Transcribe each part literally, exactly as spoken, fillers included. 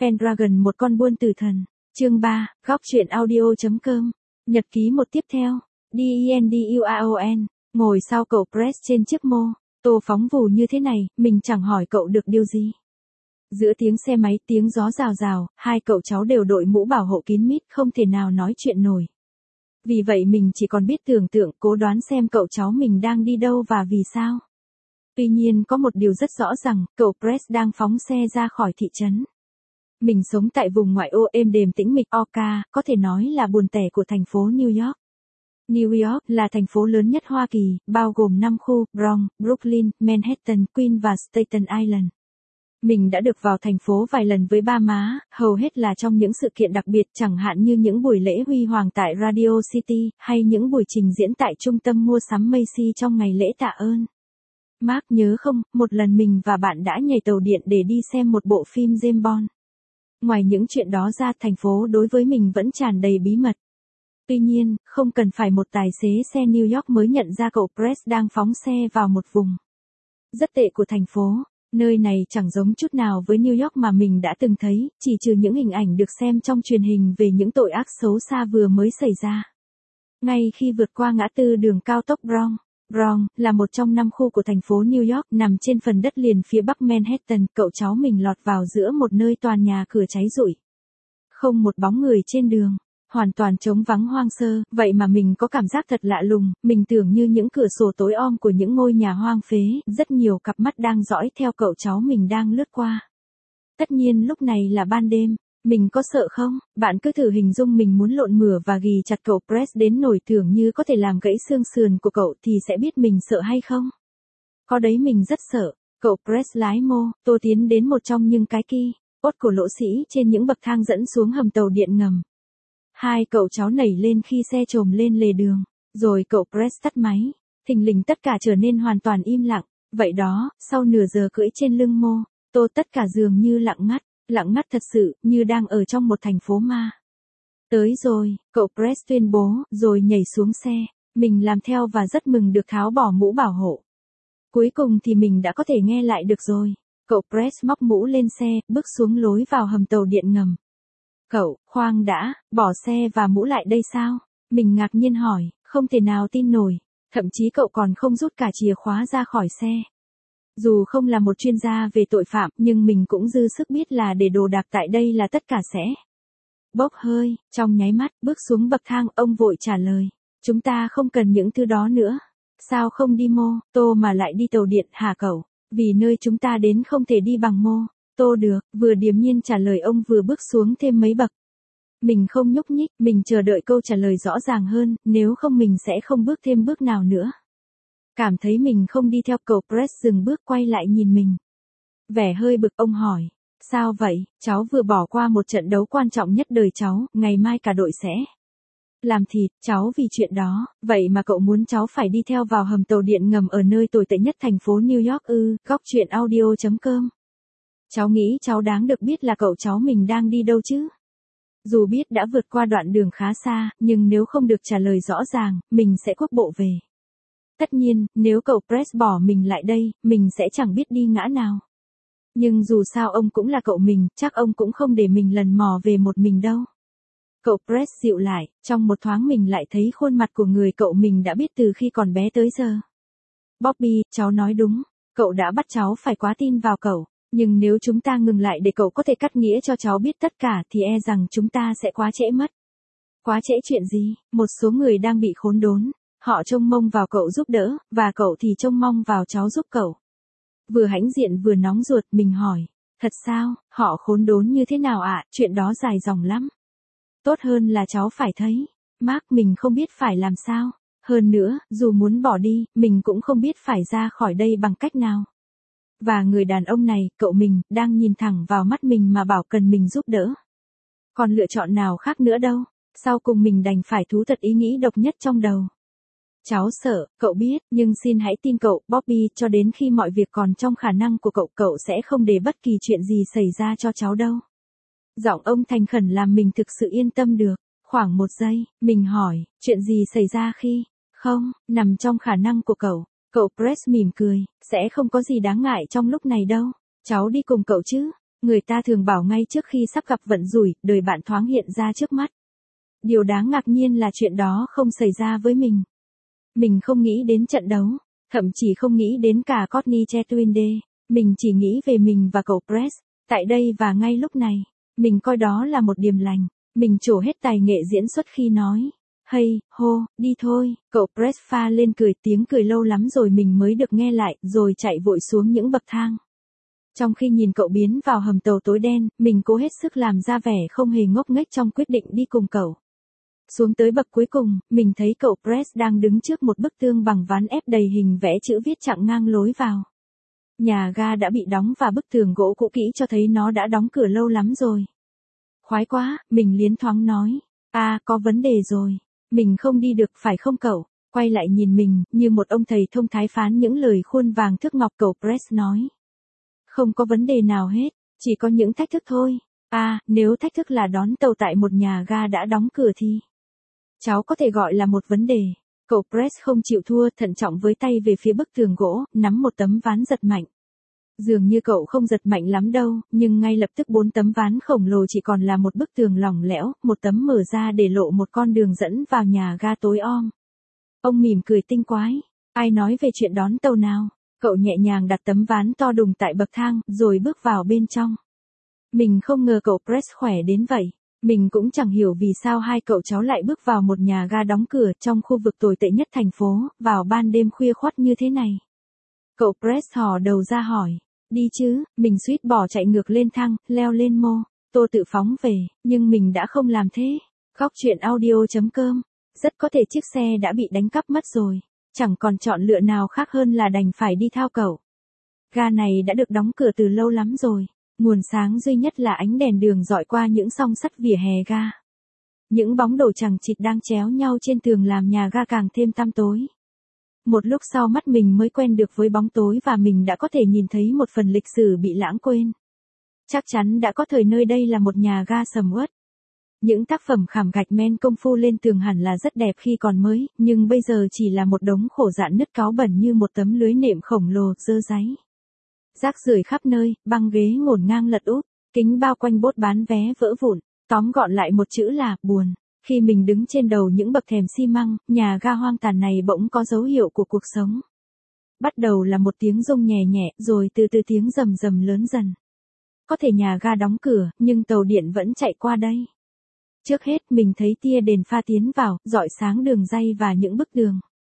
Pendragon một con buôn tử thần. Chương ba, góc truyện audio.com. Nhật ký một tiếp theo. Denduaon. Ngồi sau cậu Press trên chiếc mô tô phóng vù như thế này, mình chẳng hỏi cậu được điều gì. Giữa tiếng xe máy, tiếng gió rào rào, hai cậu cháu đều đội mũ bảo hộ kín mít, không thể nào nói chuyện nổi. Vì vậy mình chỉ còn biết tưởng tượng, cố đoán xem cậu cháu mình đang đi đâu và vì sao. Tuy nhiên có một điều rất rõ rằng, cậu Press đang phóng xe ra khỏi thị trấn. Mình sống tại vùng ngoại ô êm đềm tĩnh mịch Oka, có thể nói là buồn tẻ của thành phố New York. New York là thành phố lớn nhất Hoa Kỳ, bao gồm năm khu: Bronx, Brooklyn, Manhattan, Queens và Staten Island. Mình đã được vào thành phố vài lần với ba má, hầu hết là trong những sự kiện đặc biệt, chẳng hạn như những buổi lễ huy hoàng tại Radio City, hay những buổi trình diễn tại trung tâm mua sắm Macy trong ngày lễ tạ ơn. Mark nhớ không, một lần mình và bạn đã nhảy tàu điện để đi xem một bộ phim James Bond. Ngoài những chuyện đó ra, thành phố đối với mình vẫn tràn đầy bí mật. Tuy nhiên, không cần phải một tài xế xe New York mới nhận ra cậu Press đang phóng xe vào một vùng rất tệ của thành phố. Nơi này chẳng giống chút nào với New York mà mình đã từng thấy, chỉ trừ những hình ảnh được xem trong truyền hình về những tội ác xấu xa vừa mới xảy ra. Ngay khi vượt qua ngã tư đường cao tốc Bronx, Bronx là một trong năm khu của thành phố New York, nằm trên phần đất liền phía bắc Manhattan, cậu cháu mình lọt vào giữa một nơi toàn nhà cửa cháy rụi. Không một bóng người trên đường, hoàn toàn trống vắng hoang sơ, vậy mà mình có cảm giác thật lạ lùng, mình tưởng như những cửa sổ tối om của những ngôi nhà hoang phế, rất nhiều cặp mắt đang dõi theo cậu cháu mình đang lướt qua. Tất nhiên lúc này là ban đêm, mình có sợ không? Bạn cứ thử hình dung mình muốn lộn mửa và ghì chặt cậu Press đến nỗi tưởng như có thể làm gãy xương sườn của cậu thì sẽ biết mình sợ hay không? Có đấy, mình rất sợ. Cậu Press lái mô tô tiến đến một trong những cái ki ốt của lỗ sĩ trên những bậc thang dẫn xuống hầm tàu điện ngầm. Hai cậu cháu nảy lên khi xe trồm lên lề đường, rồi cậu Press tắt máy. Thình lình tất cả trở nên hoàn toàn im lặng. Vậy đó, sau nửa giờ cưỡi trên lưng mô tô, tất cả dường như lặng ngắt, lặng ngắt thật sự, như đang ở trong một thành phố ma. Tới rồi, cậu Press tuyên bố, rồi nhảy xuống xe. Mình làm theo và rất mừng được tháo bỏ mũ bảo hộ. Cuối cùng thì mình đã có thể nghe lại được rồi. Cậu Press móc mũ lên xe, bước xuống lối vào hầm tàu điện ngầm. Cậu, khoan đã, bỏ xe và mũ lại đây sao? Mình ngạc nhiên hỏi, không thể nào tin nổi. Thậm chí cậu còn không rút cả chìa khóa ra khỏi xe. Dù không là một chuyên gia về tội phạm, nhưng mình cũng dư sức biết là để đồ đạc tại đây là tất cả sẽ bốc hơi. Trong nháy mắt, bước xuống bậc thang, ông vội trả lời. Chúng ta không cần những thứ đó nữa. Sao không đi mô tô mà lại đi tàu điện hả cậu? Vì nơi chúng ta đến không thể đi bằng mô tô được, vừa điềm nhiên trả lời ông vừa bước xuống thêm mấy bậc. Mình không nhúc nhích, mình chờ đợi câu trả lời rõ ràng hơn, nếu không mình sẽ không bước thêm bước nào nữa. Cảm thấy mình không đi theo, cậu Press dừng bước quay lại nhìn mình. Vẻ hơi bực, ông hỏi. Sao vậy, cháu vừa bỏ qua một trận đấu quan trọng nhất đời cháu, ngày mai cả đội sẽ làm thịt cháu vì chuyện đó, vậy mà cậu muốn cháu phải đi theo vào hầm tàu điện ngầm ở nơi tồi tệ nhất thành phố New York ư? Góc truyện audio.com. Cháu nghĩ cháu đáng được biết là cậu cháu mình đang đi đâu chứ? Dù biết đã vượt qua đoạn đường khá xa, nhưng nếu không được trả lời rõ ràng, mình sẽ quốc bộ về. Tất nhiên, nếu cậu Press bỏ mình lại đây, mình sẽ chẳng biết đi ngã nào. Nhưng dù sao ông cũng là cậu mình, chắc ông cũng không để mình lần mò về một mình đâu. Cậu Press dịu lại, trong một thoáng mình lại thấy khuôn mặt của người cậu mình đã biết từ khi còn bé tới giờ. Bobby, cháu nói đúng, cậu đã bắt cháu phải quá tin vào cậu, nhưng nếu chúng ta ngừng lại để cậu có thể cắt nghĩa cho cháu biết tất cả thì e rằng chúng ta sẽ quá trễ mất. Quá trễ chuyện gì? Một số người đang bị khốn đốn, họ trông mong vào cậu giúp đỡ, và cậu thì trông mong vào cháu giúp cậu. Vừa hãnh diện vừa nóng ruột, mình hỏi, thật sao, họ khốn đốn như thế nào ạ? À? Chuyện đó dài dòng lắm. Tốt hơn là cháu phải thấy. Mark, mình không biết phải làm sao. Hơn nữa, dù muốn bỏ đi, mình cũng không biết phải ra khỏi đây bằng cách nào. Và người đàn ông này, cậu mình, đang nhìn thẳng vào mắt mình mà bảo cần mình giúp đỡ. Còn lựa chọn nào khác nữa đâu. Sau cùng mình đành phải thú thật ý nghĩ độc nhất trong đầu. Cháu sợ, cậu biết, nhưng xin hãy tin cậu, Bobby, cho đến khi mọi việc còn trong khả năng của cậu, cậu sẽ không để bất kỳ chuyện gì xảy ra cho cháu đâu. Giọng ông thành khẩn làm mình thực sự yên tâm được. Khoảng một giây, mình hỏi, chuyện gì xảy ra khi, không, nằm trong khả năng của cậu. Cậu Press mỉm cười, sẽ không có gì đáng ngại trong lúc này đâu. Cháu đi cùng cậu chứ? Người ta thường bảo ngay trước khi sắp gặp vận rủi, đời bạn thoáng hiện ra trước mắt. Điều đáng ngạc nhiên là chuyện đó không xảy ra với mình. Mình không nghĩ đến trận đấu, thậm chí không nghĩ đến cả Courtney Chetwinde, mình chỉ nghĩ về mình và cậu Brett, tại đây và ngay lúc này. Mình coi đó là một điềm lành, mình trổ hết tài nghệ diễn xuất khi nói. Hey, hô, đi thôi, cậu Brett pha lên cười, tiếng cười lâu lắm rồi mình mới được nghe lại, rồi chạy vội xuống những bậc thang. Trong khi nhìn cậu biến vào hầm tàu tối đen, mình cố hết sức làm ra vẻ không hề ngốc nghếch trong quyết định đi cùng cậu. Xuống tới bậc cuối cùng, mình thấy cậu Brett đang đứng trước một bức tường bằng ván ép đầy hình vẽ chữ viết chặn ngang lối vào. Nhà ga đã bị đóng và bức tường gỗ cũ kỹ cho thấy nó đã đóng cửa lâu lắm rồi. Khoái quá, mình liến thoáng nói. À, có vấn đề rồi. Mình không đi được phải không cậu? Quay lại nhìn mình, như một ông thầy thông thái phán những lời khuôn vàng thước ngọc, cậu Brett nói. Không có vấn đề nào hết, chỉ có những thách thức thôi. À, nếu thách thức là đón tàu tại một nhà ga đã đóng cửa thì... Cháu có thể gọi là một vấn đề. Cậu Brett không chịu thua, thận trọng với tay về phía bức tường gỗ, nắm một tấm ván giật mạnh. Dường như cậu không giật mạnh lắm đâu, nhưng ngay lập tức bốn tấm ván khổng lồ chỉ còn là một bức tường lỏng lẻo, một tấm mở ra để lộ một con đường dẫn vào nhà ga tối om. Ông mỉm cười tinh quái. Ai nói về chuyện đón tàu nào? Cậu nhẹ nhàng đặt tấm ván to đùng tại bậc thang, rồi bước vào bên trong. Mình không ngờ cậu Brett khỏe đến vậy. Mình cũng chẳng hiểu vì sao hai cậu cháu lại bước vào một nhà ga đóng cửa trong khu vực tồi tệ nhất thành phố, vào ban đêm khuya khoắt như thế này. Cậu Brett hò đầu ra hỏi. Đi chứ, mình suýt bỏ chạy ngược lên thang, leo lên mô. Tô tự phóng về, nhưng mình đã không làm thế. Góc truyện audio chấm com. Rất có thể chiếc xe đã bị đánh cắp mất rồi. Chẳng còn chọn lựa nào khác hơn là đành phải đi theo cậu. Ga này đã được đóng cửa từ lâu lắm rồi. Nguồn sáng duy nhất là ánh đèn đường dọi qua những song sắt vỉa hè ga. Những bóng đổ chằng chịt đang chéo nhau trên tường làm nhà ga càng thêm tăm tối. Một lúc sau mắt mình mới quen được với bóng tối và mình đã có thể nhìn thấy một phần lịch sử bị lãng quên. Chắc chắn đã có thời nơi đây là một nhà ga sầm uất. Những tác phẩm khảm gạch men công phu lên tường hẳn là rất đẹp khi còn mới, nhưng bây giờ chỉ là một đống khổ dạn nứt cáu bẩn như một tấm lưới nệm khổng lồ dơ dáy. Rác rưởi khắp nơi, băng ghế ngổn ngang lật úp, kính bao quanh bốt bán vé vỡ vụn, tóm gọn lại một chữ là buồn. Khi mình đứng trên đầu những bậc thềm xi măng, nhà ga hoang tàn này bỗng có dấu hiệu của cuộc sống. Bắt đầu là một tiếng rung nhẹ nhẹ, rồi từ từ tiếng rầm rầm lớn dần. Có thể nhà ga đóng cửa, nhưng tàu điện vẫn chạy qua đây. Trước hết mình thấy tia đèn pha tiến vào, rọi sáng đường ray và những bức tường.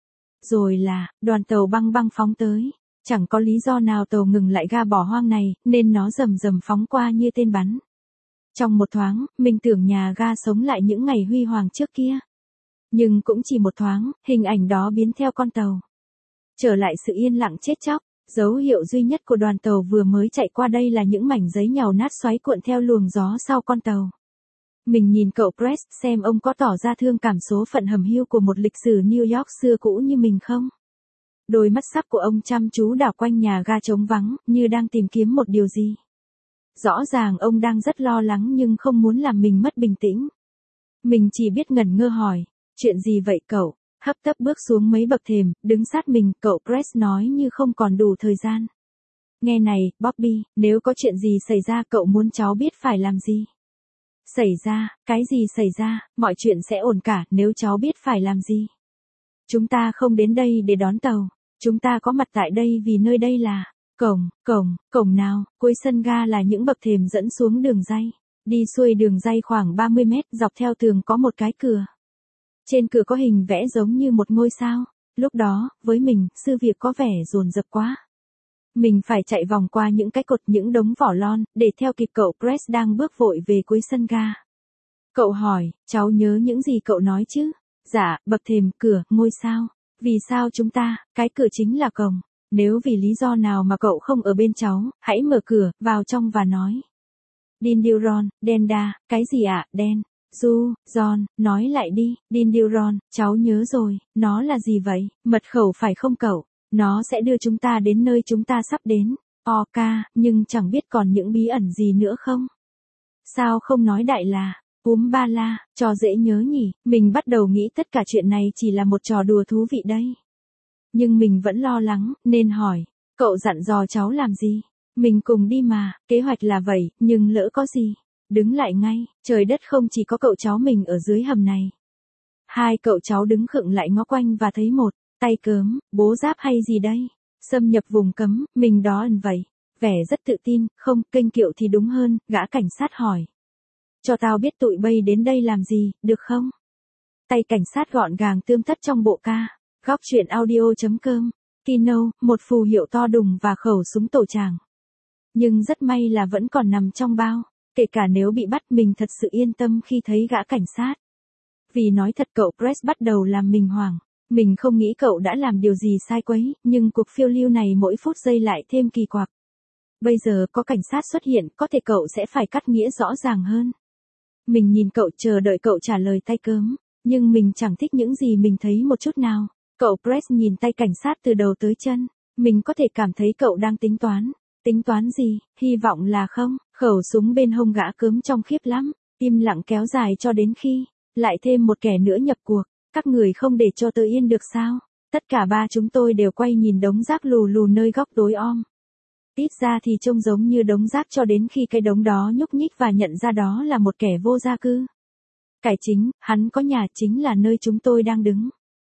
Rồi là, đoàn tàu băng băng phóng tới. Chẳng có lý do nào tàu ngừng lại ga bỏ hoang này, nên nó rầm rầm phóng qua như tên bắn. Trong một thoáng, mình tưởng nhà ga sống lại những ngày huy hoàng trước kia. Nhưng cũng chỉ một thoáng, hình ảnh đó biến theo con tàu. Trở lại sự yên lặng chết chóc, dấu hiệu duy nhất của đoàn tàu vừa mới chạy qua đây là những mảnh giấy nhàu nát xoáy cuộn theo luồng gió sau con tàu. Mình nhìn cậu Brett xem ông có tỏ ra thương cảm số phận hầm hiu của một lịch sử New York xưa cũ như mình không. Đôi mắt sắc của ông chăm chú đảo quanh nhà ga trống vắng, như đang tìm kiếm một điều gì. Rõ ràng ông đang rất lo lắng nhưng không muốn làm mình mất bình tĩnh. Mình chỉ biết ngẩn ngơ hỏi, chuyện gì vậy cậu? Hấp tấp bước xuống mấy bậc thềm, đứng sát mình, cậu Brett nói như không còn đủ thời gian. Nghe này, Bobby, nếu có chuyện gì xảy ra cậu muốn cháu biết phải làm gì? Xảy ra, cái gì xảy ra, mọi chuyện sẽ ổn cả nếu cháu biết phải làm gì. Chúng ta không đến đây để đón tàu, chúng ta có mặt tại đây vì nơi đây là cổng, cổng, cổng nào, cuối sân ga là những bậc thềm dẫn xuống đường ray. Đi xuôi đường ray khoảng ba mươi mét, dọc theo tường có một cái cửa. Trên cửa có hình vẽ giống như một ngôi sao. Lúc đó, với mình, sự việc có vẻ dồn dập quá. Mình phải chạy vòng qua những cái cột, những đống vỏ lon, để theo kịp cậu Brett đang bước vội về cuối sân ga. Cậu hỏi, cháu nhớ những gì cậu nói chứ? Dạ, bậc thềm, cửa, ngôi sao. Vì sao chúng ta, cái cửa chính là cổng. Nếu vì lý do nào mà cậu không ở bên cháu, hãy mở cửa, vào trong và nói. Dindyron, Denda, cái gì ạ, à? Den. Du, John, nói lại đi, Dindyron, cháu nhớ rồi, nó là gì vậy, mật khẩu phải không cậu? Nó sẽ đưa chúng ta đến nơi chúng ta sắp đến. Ok, nhưng chẳng biết còn những bí ẩn gì nữa không? Sao không nói đại là, úm ba la, trò dễ nhớ nhỉ, mình bắt đầu nghĩ tất cả chuyện này chỉ là một trò đùa thú vị đây. Nhưng mình vẫn lo lắng, nên hỏi, cậu dặn dò cháu làm gì? Mình cùng đi mà, kế hoạch là vậy, nhưng lỡ có gì. Đứng lại ngay, trời đất không chỉ có cậu cháu mình ở dưới hầm này. Hai cậu cháu đứng khựng lại ngó quanh và thấy một tay cớm, bố giáp hay gì đây? Xâm nhập vùng cấm, mình đó ẩn vậy. Vẻ rất tự tin, không, kênh kiệu thì đúng hơn, gã cảnh sát hỏi. Cho tao biết tụi bay đến đây làm gì, được không? Tay cảnh sát gọn gàng tươm tất trong bộ ca. Góc truyện audio.com. Kino, một phù hiệu to đùng và khẩu súng tổ tràng. Nhưng rất may là vẫn còn nằm trong bao. Kể cả nếu bị bắt mình thật sự yên tâm khi thấy gã cảnh sát. Vì nói thật cậu Press bắt đầu làm mình hoảng. Mình không nghĩ cậu đã làm điều gì sai quấy, nhưng cuộc phiêu lưu này mỗi phút giây lại thêm kỳ quặc. Bây giờ có cảnh sát xuất hiện, có thể cậu sẽ phải cắt nghĩa rõ ràng hơn. Mình nhìn cậu chờ đợi cậu trả lời tay cớm, nhưng mình chẳng thích những gì mình thấy một chút nào. Cậu Press nhìn tay cảnh sát từ đầu tới chân, mình có thể cảm thấy cậu đang tính toán. Tính toán gì, hy vọng là không, khẩu súng bên hông gã cớm trong khiếp lắm, im lặng kéo dài cho đến khi, lại thêm một kẻ nữa nhập cuộc, các người không để cho tớ yên được sao? Tất cả ba chúng tôi đều quay nhìn đống rác lù lù nơi góc tối om. Ít ra thì trông giống như đống rác cho đến khi cái đống đó nhúc nhích và nhận ra đó là một kẻ vô gia cư. Cải chính, hắn có nhà chính là nơi chúng tôi đang đứng.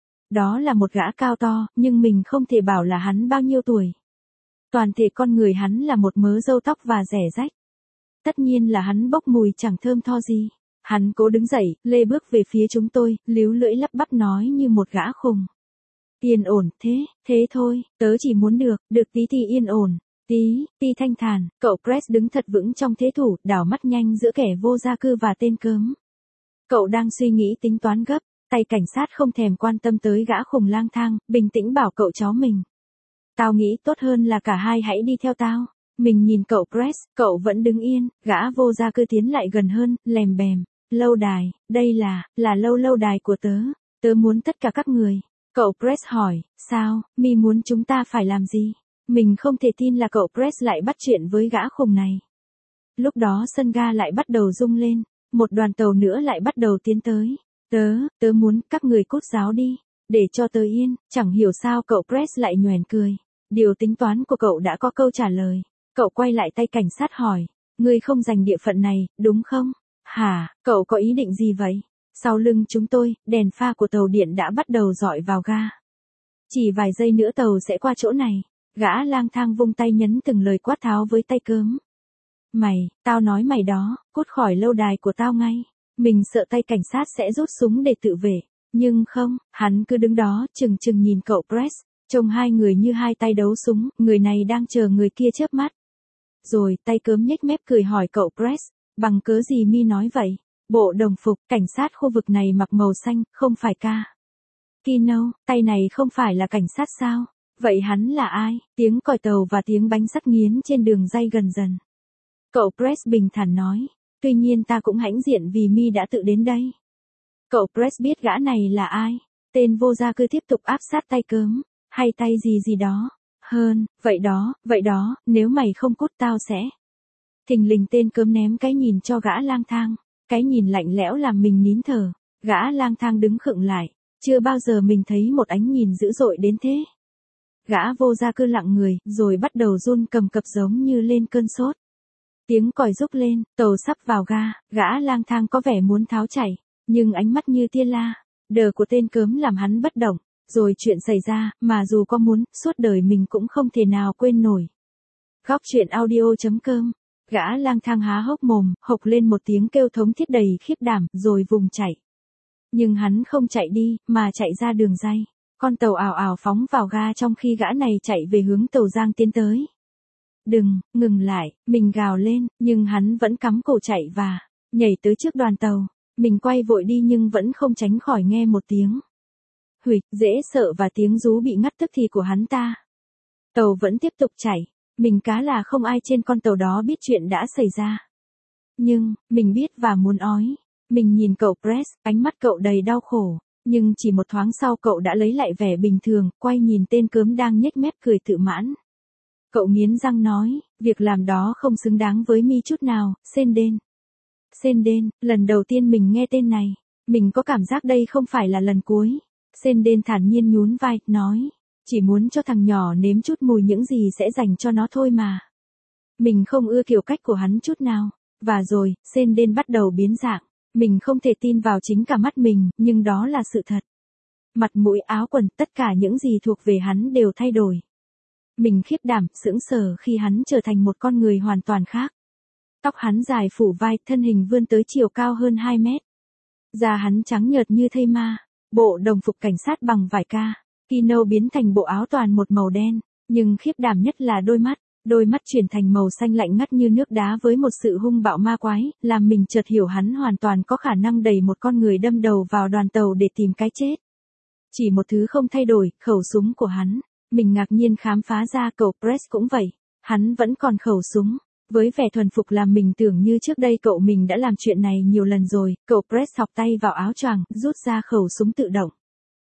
Đó là một gã cao to, nhưng mình không thể bảo là hắn bao nhiêu tuổi. Toàn thể con người hắn là một mớ râu tóc và rẻ rách. Tất nhiên là hắn bốc mùi chẳng thơm tho gì. Hắn cố đứng dậy, lê bước về phía chúng tôi, líu lưỡi lắp bắp nói như một gã khùng. Yên ổn, thế, thế thôi, tớ chỉ muốn được, được tí thì yên ổn, tí, tí thanh thản. Cậu Press đứng thật vững trong thế thủ, đảo mắt nhanh giữa kẻ vô gia cư và tên cớm. Cậu đang suy nghĩ tính toán gấp, tay cảnh sát không thèm quan tâm tới gã khùng lang thang, bình tĩnh bảo cậu cháu mình. Tao nghĩ tốt hơn là cả hai hãy đi theo tao. Mình nhìn cậu Press, cậu vẫn đứng yên, gã vô gia cư tiến lại gần hơn, lèm bèm. Lâu đài, đây là, là lâu lâu đài của tớ. Tớ muốn tất cả các người. Cậu Press hỏi, sao, mi muốn chúng ta phải làm gì? Mình không thể tin là cậu Press lại bắt chuyện với gã khùng này. Lúc đó sân ga lại bắt đầu rung lên, một đoàn tàu nữa lại bắt đầu tiến tới. Tớ, tớ muốn các người cút giáo đi, để cho tớ yên. Chẳng hiểu sao cậu Press lại nhoẻn cười. Điều tính toán của cậu đã có câu trả lời. Cậu quay lại tay cảnh sát hỏi, ngươi không giành địa phận này, đúng không? Hả, cậu có ý định gì vậy? Sau lưng chúng tôi, đèn pha của tàu điện đã bắt đầu dọi vào ga. Chỉ vài giây nữa tàu sẽ qua chỗ này. Gã lang thang vung tay nhấn từng lời quát tháo với tay cớm. Mày, tao nói mày đó, cút khỏi lâu đài của tao ngay. Mình sợ tay cảnh sát sẽ rút súng để tự vệ. Nhưng không, hắn cứ đứng đó chừng chừng nhìn cậu Press. Trông hai người như hai tay đấu súng, người này đang chờ người kia chớp mắt. Rồi tay cớm nhếch mép cười hỏi cậu Press, bằng cớ gì mi nói vậy? Bộ đồng phục, cảnh sát khu vực này mặc màu xanh, không phải ca. Kino, tay này không phải là cảnh sát sao? Vậy hắn là ai? Tiếng còi tàu và tiếng bánh sắt nghiến trên đường ray gần dần. Cậu Press bình thản nói, tuy nhiên ta cũng hãnh diện vì mi đã tự đến đây. Cậu Press biết gã này là ai? Tên vô gia cư tiếp tục áp sát tay cớm, hay tay gì gì đó. Hơn, vậy đó, vậy đó, nếu mày không cút tao sẽ. Thình lình tên cớm ném cái nhìn cho gã lang thang, cái nhìn lạnh lẽo làm mình nín thở. Gã lang thang đứng khựng lại, chưa bao giờ mình thấy một ánh nhìn dữ dội đến thế. Gã vô gia cư lặng người, rồi bắt đầu run cầm cập giống như lên cơn sốt. Tiếng còi rúc lên, tàu sắp vào ga, gã lang thang có vẻ muốn tháo chạy, nhưng ánh mắt như tia la, đờ của tên cớm làm hắn bất động. Rồi chuyện xảy ra, mà dù có muốn, suốt đời mình cũng không thể nào quên nổi. Góc truyện audio.com. Gã lang thang há hốc mồm, hộc lên một tiếng kêu thống thiết đầy khiếp đảm, rồi vùng chạy. Nhưng hắn không chạy đi, mà chạy ra đường ray. Con tàu ào ào phóng vào ga trong khi gã này chạy về hướng tàu Giang tiến tới. Đừng, ngừng lại, mình gào lên, nhưng hắn vẫn cắm cổ chạy và nhảy tới trước đoàn tàu. Mình quay vội đi nhưng vẫn không tránh khỏi nghe một tiếng huỵch, dễ sợ và tiếng rú bị ngắt tức thì của hắn ta. Tàu vẫn tiếp tục chảy, mình cá là không ai trên con tàu đó biết chuyện đã xảy ra. Nhưng, mình biết và muốn ói. Mình nhìn cậu Press, ánh mắt cậu đầy đau khổ, nhưng chỉ một thoáng sau cậu đã lấy lại vẻ bình thường, quay nhìn tên cớm đang nhếch mép cười tự mãn. Cậu nghiến răng nói, việc làm đó không xứng đáng với mi chút nào, Senden. Senden, lần đầu tiên mình nghe tên này, mình có cảm giác đây không phải là lần cuối. Senden thản nhiên nhún vai, nói, chỉ muốn cho thằng nhỏ nếm chút mùi những gì sẽ dành cho nó thôi mà. Mình không ưa kiểu cách của hắn chút nào. Và rồi, Senden bắt đầu biến dạng. Mình không thể tin vào chính cả mắt mình, nhưng đó là sự thật. Mặt mũi áo quần, tất cả những gì thuộc về hắn đều thay đổi. Mình khiếp đảm, sững sờ khi hắn trở thành một con người hoàn toàn khác. Tóc hắn dài phủ vai, thân hình vươn tới chiều cao hơn hai mét. Da hắn trắng nhợt như thây ma. Bộ đồng phục cảnh sát bằng vải ca. Kino biến thành bộ áo toàn một màu đen. Nhưng khiếp đảm nhất là đôi mắt. Đôi mắt chuyển thành màu xanh lạnh ngắt như nước đá với một sự hung bạo ma quái, làm mình chợt hiểu hắn hoàn toàn có khả năng đẩy một con người đâm đầu vào đoàn tàu để tìm cái chết. Chỉ một thứ không thay đổi, khẩu súng của hắn. Mình ngạc nhiên khám phá ra cậu Press cũng vậy. Hắn vẫn còn khẩu súng. Với vẻ thuần phục làm mình tưởng như trước đây cậu mình đã làm chuyện này nhiều lần rồi, cậu Press thọc tay vào áo choàng, rút ra khẩu súng tự động.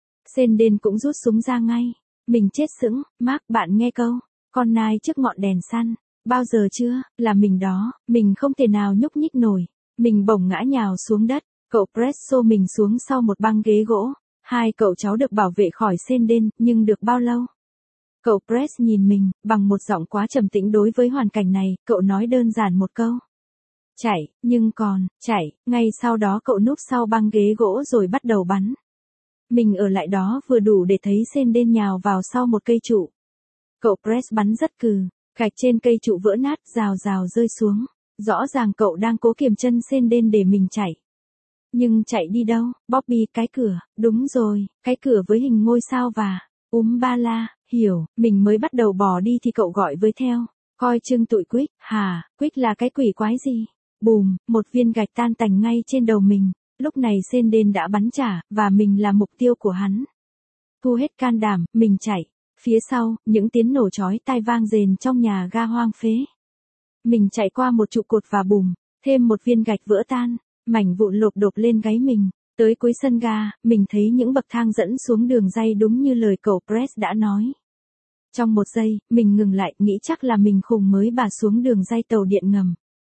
Senden cũng rút súng ra ngay. Mình chết sững, Mark bạn nghe câu. Con nai trước ngọn đèn săn, bao giờ chưa, là mình đó, mình không thể nào nhúc nhích nổi. Mình bỗng ngã nhào xuống đất, cậu Press xô mình xuống sau một băng ghế gỗ. Hai cậu cháu được bảo vệ khỏi Senden, nhưng được bao lâu? Cậu Press nhìn mình, bằng một giọng quá trầm tĩnh đối với hoàn cảnh này, cậu nói đơn giản một câu. Chạy, nhưng còn, chạy, ngay sau đó cậu núp sau băng ghế gỗ rồi bắt đầu bắn. Mình ở lại đó vừa đủ để thấy Senden nhào vào sau một cây trụ. Cậu Press bắn rất cừ, gạch trên cây trụ vỡ nát, rào rào rơi xuống. Rõ ràng cậu đang cố kiềm chân Senden để mình chạy. Nhưng chạy đi đâu, Bobby, cái cửa, đúng rồi, cái cửa với hình ngôi sao và, úm ba la, hiểu, mình mới bắt đầu bỏ đi thì cậu gọi với theo. Coi chừng tụi Quick, hả, Quick là cái quỷ quái gì? Bùm, một viên gạch tan tành ngay trên đầu mình. Lúc này Senden đã bắn trả, và mình là mục tiêu của hắn. Thu hết can đảm, mình chạy. Phía sau, những tiếng nổ chói tai vang rền trong nhà ga hoang phế. Mình chạy qua một trụ cột và bùm, thêm một viên gạch vỡ tan, mảnh vụn lộp đột lên gáy mình. Tới cuối sân ga, mình thấy những bậc thang dẫn xuống đường ray đúng như lời cậu Press đã nói. Trong một giây, mình ngừng lại, nghĩ chắc là mình khùng mới bà xuống đường ray tàu điện ngầm.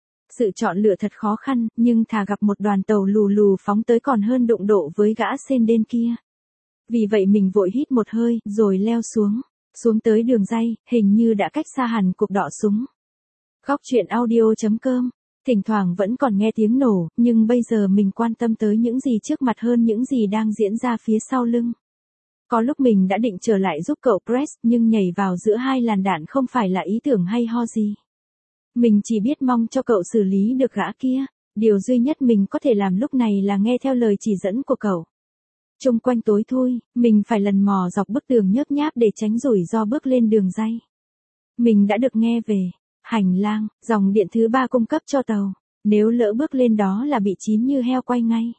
Sự chọn lựa thật khó khăn, nhưng thà gặp một đoàn tàu lù lù phóng tới còn hơn đụng độ với gã Senden kia. Vì vậy mình vội hít một hơi, rồi leo xuống. Xuống tới đường ray, hình như đã cách xa hẳn cuộc đọ súng. Góc truyện audio chấm com. Thỉnh thoảng vẫn còn nghe tiếng nổ, nhưng bây giờ mình quan tâm tới những gì trước mặt hơn những gì đang diễn ra phía sau lưng. Có lúc mình đã định trở lại giúp cậu Press, nhưng nhảy vào giữa hai làn đạn không phải là ý tưởng hay ho gì. Mình chỉ biết mong cho cậu xử lý được gã kia. Điều duy nhất mình có thể làm lúc này là nghe theo lời chỉ dẫn của cậu. Trung quanh tối thui, mình phải lần mò dọc bức tường nhớp nháp để tránh rủi ro bước lên đường ray. Mình đã được nghe về hành lang, dòng điện thứ ba cung cấp cho tàu. Nếu lỡ bước lên đó là bị chín như heo quay ngay.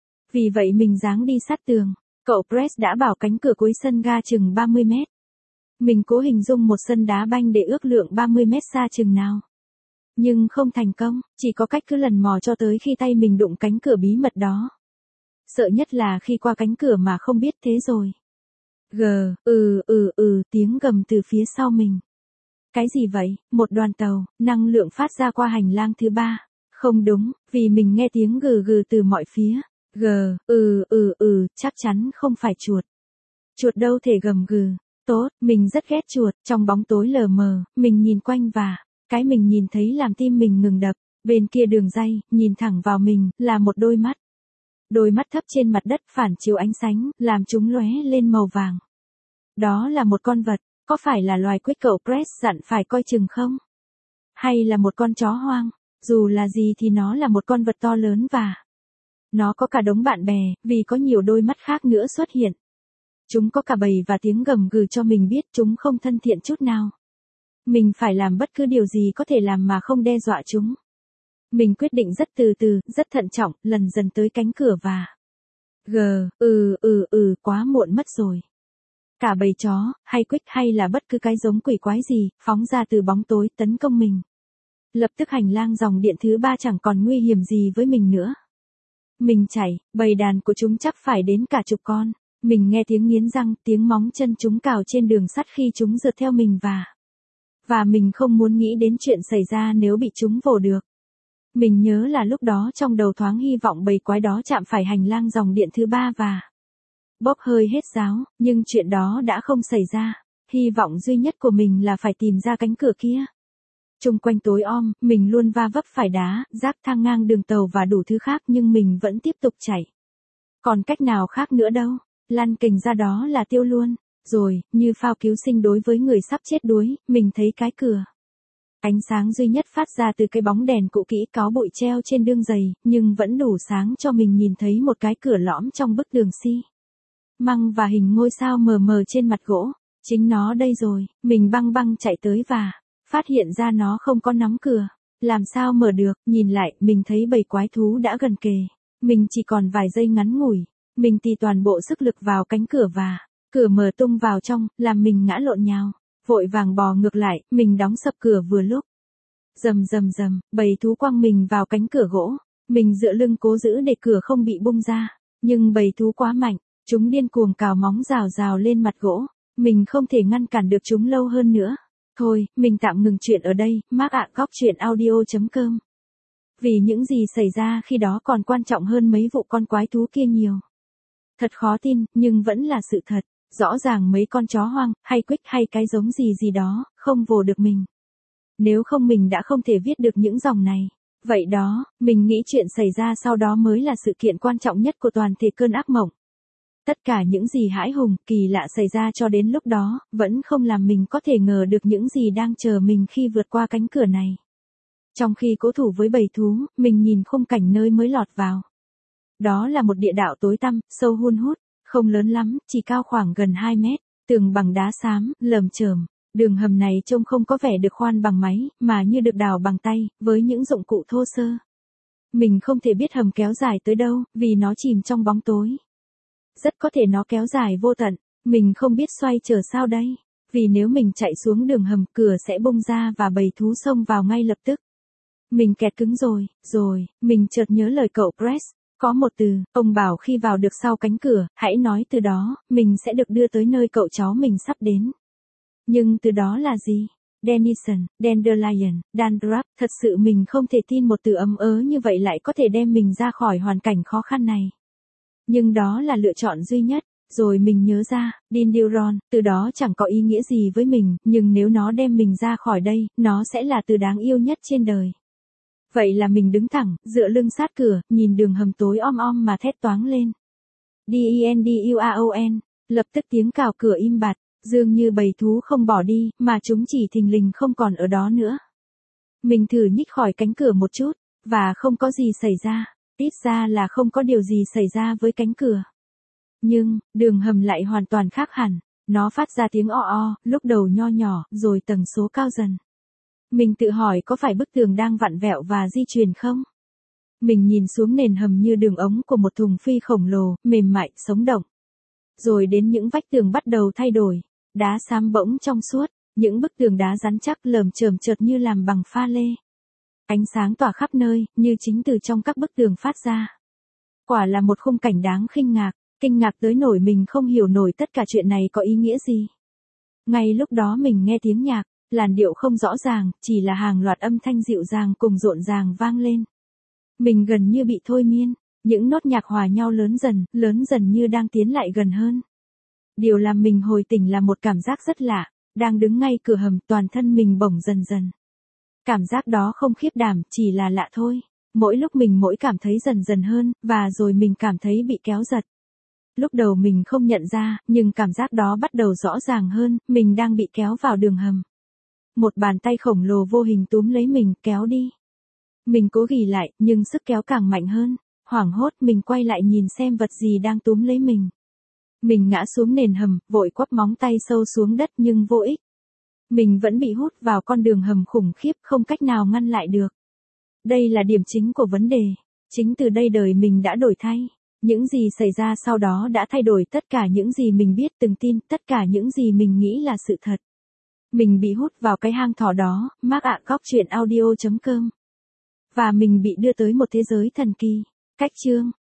Vì vậy mình giáng đi sát tường. Cậu Press đã bảo cánh cửa cuối sân ga chừng ba mươi mét. Mình cố hình dung một sân đá banh để ước lượng ba mươi mét xa chừng nào. Nhưng không thành công, chỉ có cách cứ lần mò cho tới khi tay mình đụng cánh cửa bí mật đó. Sợ nhất là khi qua cánh cửa mà không biết thế rồi. Gờ, ừ, ừ, ừ, tiếng gầm từ phía sau mình. Cái gì vậy? Một đoàn tàu, năng lượng phát ra qua hành lang thứ ba. Không đúng, vì mình nghe tiếng gừ gừ từ mọi phía. Gờ, ừ, ừ, ừ, chắc chắn không phải chuột. Chuột đâu thể gầm gừ. Tốt, mình rất ghét chuột, trong bóng tối lờ mờ, mình nhìn quanh và, cái mình nhìn thấy làm tim mình ngừng đập. Bên kia đường ray, nhìn thẳng vào mình, là một đôi mắt. Đôi mắt thấp trên mặt đất phản chiếu ánh sáng, làm chúng lóe lên màu vàng. Đó là một con vật, có phải là loài Quick cậu Press dặn phải coi chừng không? Hay là một con chó hoang? Dù là gì thì nó là một con vật to lớn và nó có cả đống bạn bè, vì có nhiều đôi mắt khác nữa xuất hiện. Chúng có cả bầy và tiếng gầm gừ cho mình biết chúng không thân thiện chút nào. Mình phải làm bất cứ điều gì có thể làm mà không đe dọa chúng. Mình quyết định rất từ từ, rất thận trọng, lần dần tới cánh cửa và gờ, ừ, ừ, ừ, quá muộn mất rồi. Cả bầy chó, hay Quick hay là bất cứ cái giống quỷ quái gì, phóng ra từ bóng tối tấn công mình. Lập tức hành lang dòng điện thứ ba chẳng còn nguy hiểm gì với mình nữa. Mình chạy, bầy đàn của chúng chắc phải đến cả chục con. Mình nghe tiếng nghiến răng, tiếng móng chân chúng cào trên đường sắt khi chúng rượt theo mình và và mình không muốn nghĩ đến chuyện xảy ra nếu bị chúng vồ được. Mình nhớ là lúc đó trong đầu thoáng hy vọng bầy quái đó chạm phải hành lang dòng điện thứ ba và bốc hơi hết giáo, nhưng chuyện đó đã không xảy ra. Hy vọng duy nhất của mình là phải tìm ra cánh cửa kia. Chung quanh tối om, mình luôn va vấp phải đá, rác thang ngang đường tàu và đủ thứ khác nhưng mình vẫn tiếp tục chạy. Còn cách nào khác nữa đâu, lăn kềnh ra đó là tiêu luôn. Rồi, như phao cứu sinh đối với người sắp chết đuối, mình thấy cái cửa. Ánh sáng duy nhất phát ra từ cái bóng đèn cũ kỹ có bụi treo trên đương giày, nhưng vẫn đủ sáng cho mình nhìn thấy một cái cửa lõm trong bức tường xi măng và hình ngôi sao mờ mờ trên mặt gỗ. Chính nó đây rồi, mình băng băng chạy tới và phát hiện ra nó không có nắm cửa. Làm sao mở được, nhìn lại, mình thấy bầy quái thú đã gần kề. Mình chỉ còn vài giây ngắn ngủi, mình tì toàn bộ sức lực vào cánh cửa và cửa mở tung vào trong, làm mình ngã lộn nhào. Vội vàng bò ngược lại, mình đóng sập cửa vừa lúc. Rầm rầm rầm, bầy thú quăng mình vào cánh cửa gỗ. Mình dựa lưng cố giữ để cửa không bị bung ra. Nhưng bầy thú quá mạnh, chúng điên cuồng cào móng rào rào lên mặt gỗ. Mình không thể ngăn cản được chúng lâu hơn nữa. Thôi, mình tạm ngừng chuyện ở đây, Mark ạ góc chuyện audio chấm com. Vì những gì xảy ra khi đó còn quan trọng hơn mấy vụ con quái thú kia nhiều. Thật khó tin, nhưng vẫn là sự thật. Rõ ràng mấy con chó hoang, hay quích hay cái giống gì gì đó, không vồ được mình. Nếu không mình đã không thể viết được những dòng này. Vậy đó, mình nghĩ chuyện xảy ra sau đó mới là sự kiện quan trọng nhất của toàn thể cơn ác mộng. Tất cả những gì hãi hùng, kỳ lạ xảy ra cho đến lúc đó, vẫn không làm mình có thể ngờ được những gì đang chờ mình khi vượt qua cánh cửa này. Trong khi cố thủ với bầy thú, mình nhìn khung cảnh nơi mới lọt vào. Đó là một địa đạo tối tăm, sâu hun hút, không lớn lắm, chỉ cao khoảng gần hai mét, tường bằng đá xám, lởm chởm. Đường hầm này trông không có vẻ được khoan bằng máy, mà như được đào bằng tay, với những dụng cụ thô sơ. Mình không thể biết hầm kéo dài tới đâu, vì nó chìm trong bóng tối. Rất có thể nó kéo dài vô tận, mình không biết xoay trở sao đây. Vì nếu mình chạy xuống đường hầm, cửa sẽ bung ra và bầy thú xông vào ngay lập tức. Mình kẹt cứng rồi, rồi, mình chợt nhớ lời cậu Press. Có một từ, ông bảo khi vào được sau cánh cửa, hãy nói từ đó, mình sẽ được đưa tới nơi cậu cháu mình sắp đến. Nhưng từ đó là gì? Denison, Dandelion, Dandruff, thật sự mình không thể tin một từ ấm ớ như vậy lại có thể đem mình ra khỏi hoàn cảnh khó khăn này. Nhưng đó là lựa chọn duy nhất, rồi mình nhớ ra, Dindyron, từ đó chẳng có ý nghĩa gì với mình, nhưng nếu nó đem mình ra khỏi đây, nó sẽ là từ đáng yêu nhất trên đời. Vậy là mình đứng thẳng, dựa lưng sát cửa, nhìn đường hầm tối om om mà thét toáng lên. D-E-N-D-U-A-O-N, lập tức tiếng cào cửa im bặt, dường như bầy thú không bỏ đi, mà chúng chỉ thình lình không còn ở đó nữa. Mình thử nhích khỏi cánh cửa một chút, và không có gì xảy ra, ít ra là không có điều gì xảy ra với cánh cửa. Nhưng, đường hầm lại hoàn toàn khác hẳn, nó phát ra tiếng o o, lúc đầu nho nhỏ, rồi tầng số cao dần. Mình tự hỏi có phải bức tường đang vặn vẹo và di chuyển không? Mình nhìn xuống nền hầm như đường ống của một thùng phi khổng lồ, mềm mại, sống động. Rồi đến những vách tường bắt đầu thay đổi, đá xám bỗng trong suốt, những bức tường đá rắn chắc lởm chởm chợt như làm bằng pha lê. Ánh sáng tỏa khắp nơi, như chính từ trong các bức tường phát ra. Quả là một khung cảnh đáng kinh ngạc, kinh ngạc tới nỗi mình không hiểu nổi tất cả chuyện này có ý nghĩa gì. Ngay lúc đó mình nghe tiếng nhạc, làn điệu không rõ ràng, chỉ là hàng loạt âm thanh dịu dàng cùng rộn ràng vang lên. Mình gần như bị thôi miên, những nốt nhạc hòa nhau lớn dần, lớn dần như đang tiến lại gần hơn. Điều làm mình hồi tỉnh là một cảm giác rất lạ, đang đứng ngay cửa hầm, toàn thân mình bổng dần dần. Cảm giác đó không khiếp đảm, chỉ là lạ thôi. Mỗi lúc mình mỗi cảm thấy dần dần hơn, và rồi mình cảm thấy bị kéo giật. Lúc đầu mình không nhận ra, nhưng cảm giác đó bắt đầu rõ ràng hơn, mình đang bị kéo vào đường hầm. Một bàn tay khổng lồ vô hình túm lấy mình, kéo đi. Mình cố ghì lại, nhưng sức kéo càng mạnh hơn. Hoảng hốt mình quay lại nhìn xem vật gì đang túm lấy mình. Mình ngã xuống nền hầm, vội quắp móng tay sâu xuống đất nhưng vô ích. Mình vẫn bị hút vào con đường hầm khủng khiếp, không cách nào ngăn lại được. Đây là điểm chính của vấn đề. Chính từ đây đời mình đã đổi thay. Những gì xảy ra sau đó đã thay đổi tất cả những gì mình biết từng tin, tất cả những gì mình nghĩ là sự thật. Mình bị hút vào cái hang thỏ đó, Mark ạ góc chuyện audio chấm com. Và mình bị đưa tới một thế giới thần kỳ. Cách chương